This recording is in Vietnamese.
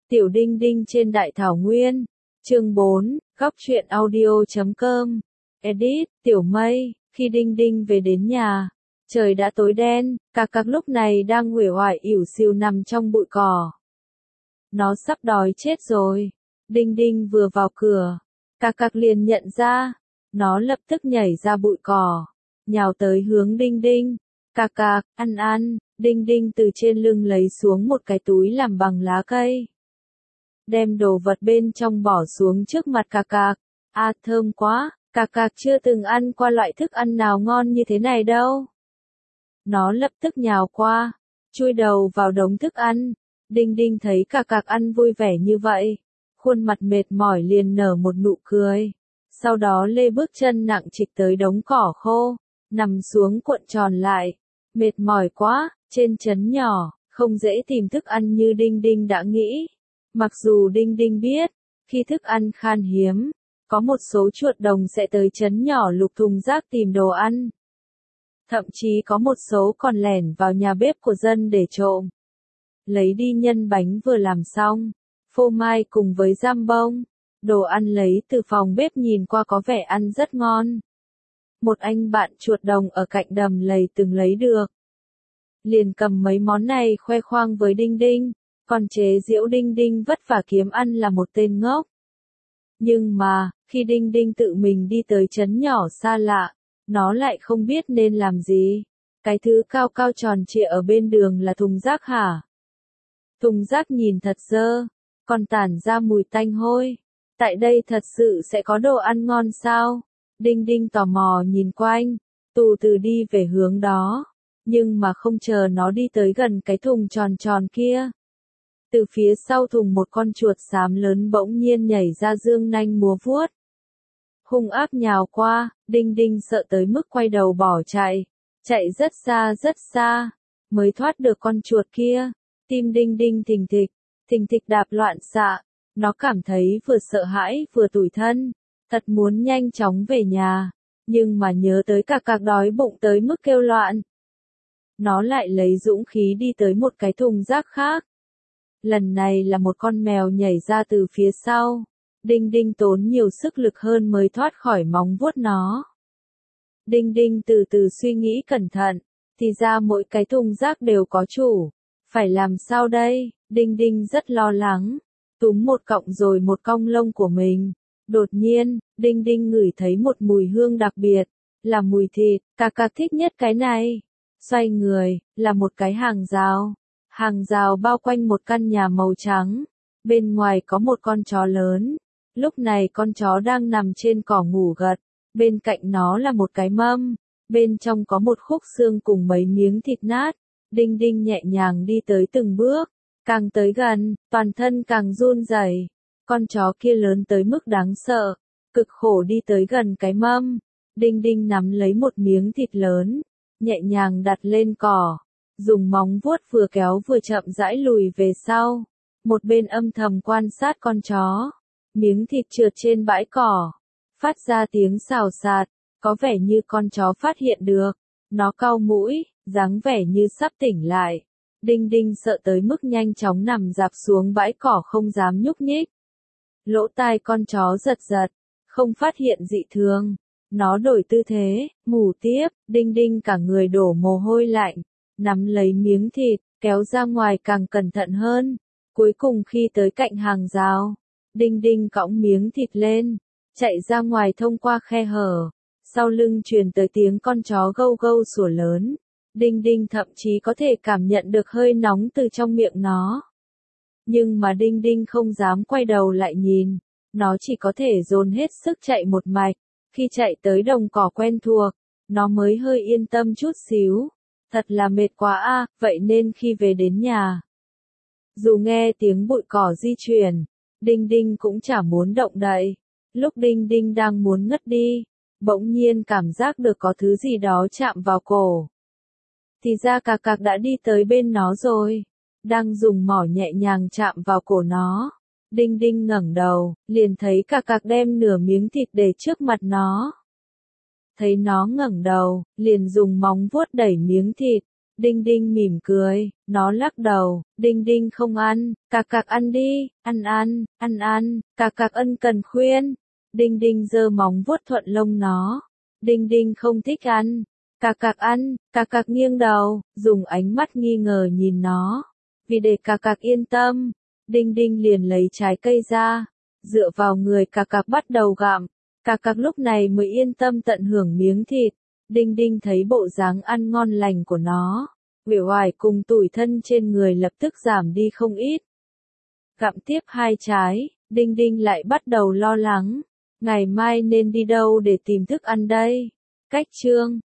Tiểu Đinh Đinh trên Đại Thảo Nguyên. Chương 4, Góc truyện audio.com. Edit, Tiểu Mây. Khi Đinh Đinh về đến nhà, trời đã tối đen, Cạc Cạc lúc này đang uể oải ỉu xìu nằm trong bụi cỏ. Nó sắp đói chết rồi. Đinh Đinh vừa vào cửa, Cạc Cạc liền nhận ra, nó lập tức nhảy ra bụi cỏ, nhào tới hướng Đinh Đinh. Cạc Cạc, ăn ăn. Đinh Đinh từ trên lưng lấy xuống một cái túi làm bằng lá cây, đem đồ vật bên trong bỏ xuống trước mặt Cạc Cạc. À, thơm quá, Cạc Cạc chưa từng ăn qua loại thức ăn nào ngon như thế này đâu. Nó lập tức nhào qua, chui đầu vào đống thức ăn. Đinh Đinh thấy Cạc Cạc ăn vui vẻ như vậy, khuôn mặt mệt mỏi liền nở một nụ cười. Sau đó lê bước chân nặng trịch tới đống cỏ khô, nằm xuống cuộn tròn lại. Mệt mỏi quá, trên trấn nhỏ, không dễ tìm thức ăn như Đinh Đinh đã nghĩ. Mặc dù Đinh Đinh biết, khi thức ăn khan hiếm, có một số chuột đồng sẽ tới trấn nhỏ lục thùng rác tìm đồ ăn. Thậm chí có một số còn lẻn vào nhà bếp của dân để trộm, lấy đi nhân bánh vừa làm xong, phô mai cùng với giam bông. Đồ ăn lấy từ phòng bếp nhìn qua có vẻ ăn rất ngon. Một anh bạn chuột đồng ở cạnh đầm lầy từng lấy được, liền cầm mấy món này khoe khoang với Đinh Đinh, còn chế giễu Đinh Đinh vất vả kiếm ăn là một tên ngốc. Nhưng mà, khi Đinh Đinh tự mình đi tới trấn nhỏ xa lạ, nó lại không biết nên làm gì. Cái thứ cao cao tròn trịa ở bên đường là thùng rác hả? Thùng rác nhìn thật dơ, còn tản ra mùi tanh hôi. Tại đây thật sự sẽ có đồ ăn ngon sao? Đinh Đinh tò mò nhìn quanh, từ từ đi về hướng đó. Nhưng mà không chờ nó đi tới gần cái thùng tròn tròn kia, từ phía sau thùng một con chuột xám lớn bỗng nhiên nhảy ra dương nanh múa vuốt, hung ác nhào qua. Đinh Đinh sợ tới mức quay đầu bỏ chạy, chạy rất xa, mới thoát được con chuột kia. Tim Đinh Đinh thình thịch đạp loạn xạ, nó cảm thấy vừa sợ hãi vừa tủi thân, thật muốn nhanh chóng về nhà, nhưng mà nhớ tới Cạc Cạc đói bụng tới mức kêu loạn. Nó lại lấy dũng khí đi tới một cái thùng rác khác. Lần này là một con mèo nhảy ra từ phía sau. Đinh Đinh tốn nhiều sức lực hơn mới thoát khỏi móng vuốt nó. Đinh Đinh từ từ suy nghĩ cẩn thận, thì ra mỗi cái thùng rác đều có chủ. Phải làm sao đây? Đinh Đinh rất lo lắng, túm một cọng rồi một cong lông của mình. Đột nhiên, Đinh Đinh ngửi thấy một mùi hương đặc biệt, là mùi thịt. Cạc Cạc thích nhất cái này. Xoay người, là một cái hàng rào. Hàng rào bao quanh một căn nhà màu trắng. Bên ngoài có một con chó lớn. Lúc này con chó đang nằm trên cỏ ngủ gật. Bên cạnh nó là một cái mâm. Bên trong có một khúc xương cùng mấy miếng thịt nát. Đinh Đinh nhẹ nhàng đi tới từng bước. Càng tới gần, toàn thân càng run rẩy. Con chó kia lớn tới mức đáng sợ. Cực khổ đi tới gần cái mâm. Đinh Đinh nắm lấy một miếng thịt lớn, nhẹ nhàng đặt lên cỏ, dùng móng vuốt vừa kéo vừa chậm rãi lùi về sau. Một bên âm thầm quan sát con chó. Miếng thịt trượt trên bãi cỏ, phát ra tiếng xào xạc, có vẻ như con chó phát hiện được. Nó cau mũi, dáng vẻ như sắp tỉnh lại. Đinh Đinh sợ tới mức nhanh chóng nằm rạp xuống bãi cỏ không dám nhúc nhích. Lỗ tai con chó giật giật, không phát hiện dị thường. Nó đổi tư thế, ngủ tiếp. Đinh Đinh cả người đổ mồ hôi lạnh, nắm lấy miếng thịt, kéo ra ngoài càng cẩn thận hơn. Cuối cùng khi tới cạnh hàng rào, Đinh Đinh cõng miếng thịt lên, chạy ra ngoài thông qua khe hở. Sau lưng truyền tới tiếng con chó gâu gâu sủa lớn. Đinh Đinh thậm chí có thể cảm nhận được hơi nóng từ trong miệng nó. Nhưng mà Đinh Đinh không dám quay đầu lại nhìn. Nó chỉ có thể dồn hết sức chạy một mạch. Khi chạy tới đồng cỏ quen thuộc, nó mới hơi yên tâm chút xíu. Thật là mệt quá a, vậy nên khi về đến nhà, dù nghe tiếng bụi cỏ di chuyển, Đinh Đinh cũng chả muốn động đậy. Lúc Đinh Đinh đang muốn ngất đi, bỗng nhiên cảm giác được có thứ gì đó chạm vào cổ. Thì ra Cạc Cạc đã đi tới bên nó rồi, đang dùng mỏ nhẹ nhàng chạm vào cổ nó. Đinh Đinh ngẩng đầu, liền thấy Cạc Cạc đem nửa miếng thịt để trước mặt nó. Thấy nó ngẩng đầu, liền dùng móng vuốt đẩy miếng thịt. Đinh Đinh mỉm cười, nó lắc đầu, Đinh Đinh không ăn, cạc ăn đi, ăn, cạc ân cần khuyên. Đinh Đinh giơ móng vuốt thuận lông nó. Đinh Đinh không thích ăn, cạc ăn, cạc nghiêng đầu, dùng ánh mắt nghi ngờ nhìn nó. Vì để cạc yên tâm, Đinh Đinh liền lấy trái cây ra, dựa vào người cạc bắt đầu gặm. Cạc lúc này mới yên tâm tận hưởng miếng thịt. Đinh Đinh thấy bộ dáng ăn ngon lành của nó, uể oải cùng tủi thân trên người lập tức giảm đi không ít. Gặm tiếp 2 trái, Đinh Đinh lại bắt đầu lo lắng, ngày mai nên đi đâu để tìm thức ăn đây? Cách chương